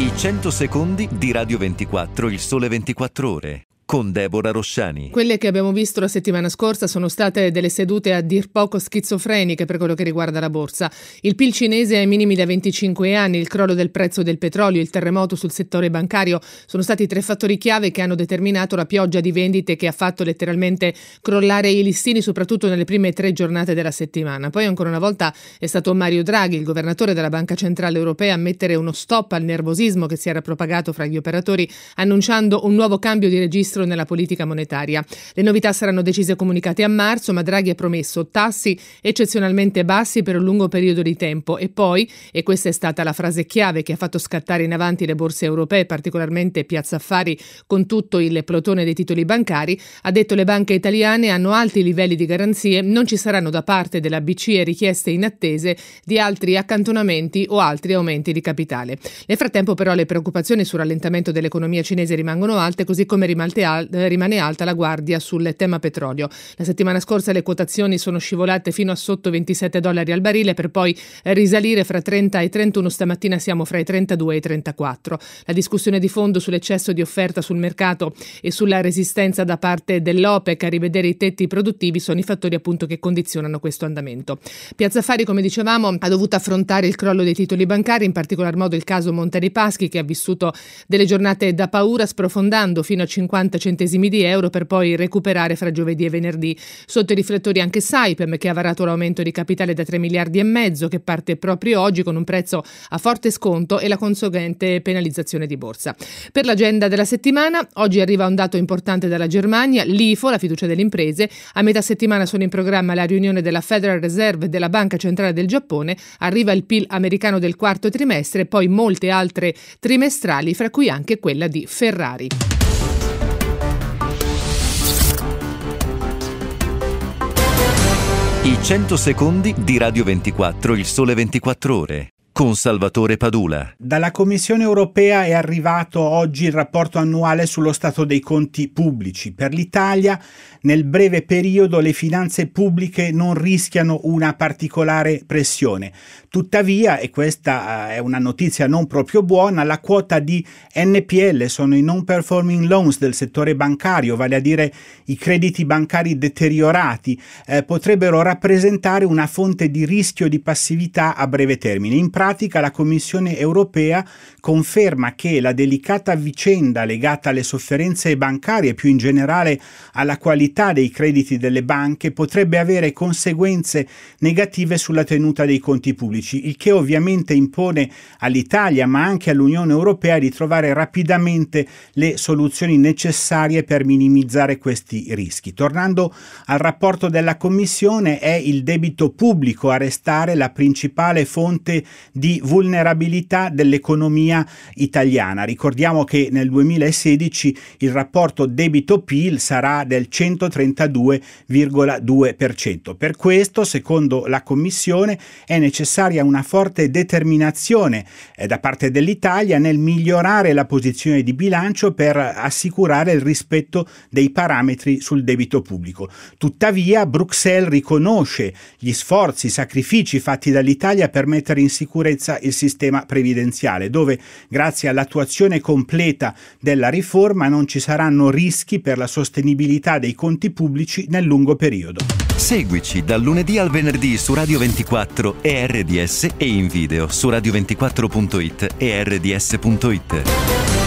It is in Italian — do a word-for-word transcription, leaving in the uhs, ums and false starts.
I cento secondi di Radio ventiquattro, il sole ventiquattro ore, con Deborah Rosciani. Quelle che abbiamo visto la settimana scorsa sono state delle sedute a dir poco schizofreniche per quello che riguarda la borsa. Il P I L cinese ai minimi da venticinque anni, il crollo del prezzo del petrolio, il terremoto sul settore bancario sono stati tre fattori chiave che hanno determinato la pioggia di vendite che ha fatto letteralmente crollare i listini, soprattutto nelle prime tre giornate della settimana. Poi ancora una volta è stato Mario Draghi, il governatore della Banca Centrale Europea, a mettere uno stop al nervosismo che si era propagato fra gli operatori, annunciando un nuovo cambio di registro nella politica monetaria. Le novità saranno decise e comunicate a marzo, ma Draghi ha promesso tassi eccezionalmente bassi per un lungo periodo di tempo e poi, e questa è stata la frase chiave che ha fatto scattare in avanti le borse europee, particolarmente Piazza Affari con tutto il plotone dei titoli bancari, ha detto: le banche italiane hanno alti livelli di garanzie, non ci saranno da parte della B C E richieste inattese di altri accantonamenti o altri aumenti di capitale. Nel frattempo però le preoccupazioni sul rallentamento dell'economia cinese rimangono alte, così come rimane rimane alta la guardia sul tema petrolio. La settimana scorsa le quotazioni sono scivolate fino a sotto ventisette dollari al barile per poi risalire fra trenta e trentuno. Stamattina siamo fra i trentadue e i trentaquattro. La discussione di fondo sull'eccesso di offerta sul mercato e sulla resistenza da parte dell'OPEC a rivedere i tetti produttivi sono i fattori appunto che condizionano questo andamento. Piazza Affari, come dicevamo, ha dovuto affrontare il crollo dei titoli bancari, in particolar modo il caso Monte dei Paschi, che ha vissuto delle giornate da paura, sprofondando fino a cinquanta centesimi di euro per poi recuperare fra giovedì e venerdì. Sotto i riflettori anche Saipem, che ha varato l'aumento di capitale da tre miliardi e mezzo, che parte proprio oggi con un prezzo a forte sconto e la conseguente penalizzazione di borsa. Per l'agenda della settimana, oggi arriva un dato importante dalla Germania, l'I F O, la fiducia delle imprese. A metà settimana sono in programma la riunione della Federal Reserve e della Banca Centrale del Giappone, arriva il P I L americano del quarto trimestre e poi molte altre trimestrali, fra cui anche quella di Ferrari. I cento secondi di Radio ventiquattro, il sole ventiquattro ore, con Salvatore Padula. Dalla Commissione europea è arrivato oggi il rapporto annuale sullo stato dei conti pubblici. Per l'Italia, nel breve periodo, le finanze pubbliche non rischiano una particolare pressione. Tuttavia, e questa è una notizia non proprio buona, la quota di N P L, sono i non performing loans del settore bancario, vale a dire i crediti bancari deteriorati, eh, potrebbero rappresentare una fonte di rischio di passività a breve termine. In pratica, la Commissione europea conferma che la delicata vicenda legata alle sofferenze bancarie e più in generale alla qualità dei crediti delle banche potrebbe avere conseguenze negative sulla tenuta dei conti pubblici, il che ovviamente impone all'Italia ma anche all'Unione Europea di trovare rapidamente le soluzioni necessarie per minimizzare questi rischi. Tornando al rapporto della Commissione, è il debito pubblico a restare la principale fonte di vulnerabilità dell'economia italiana. Ricordiamo che nel duemilasedici il rapporto debito-P I L sarà del centotrentadue virgola due per cento. Per questo, secondo la Commissione, è necessaria una forte determinazione eh, da parte dell'Italia nel migliorare la posizione di bilancio per assicurare il rispetto dei parametri sul debito pubblico. Tuttavia, Bruxelles riconosce gli sforzi, i sacrifici fatti dall'Italia per mettere in sicurezza il sistema previdenziale, dove grazie all'attuazione completa della riforma non ci saranno rischi per la sostenibilità dei conti pubblici nel lungo periodo. Seguici dal lunedì al venerdì su Radio ventiquattro e R D S e in video su radio ventiquattro punto it e R D S punto it.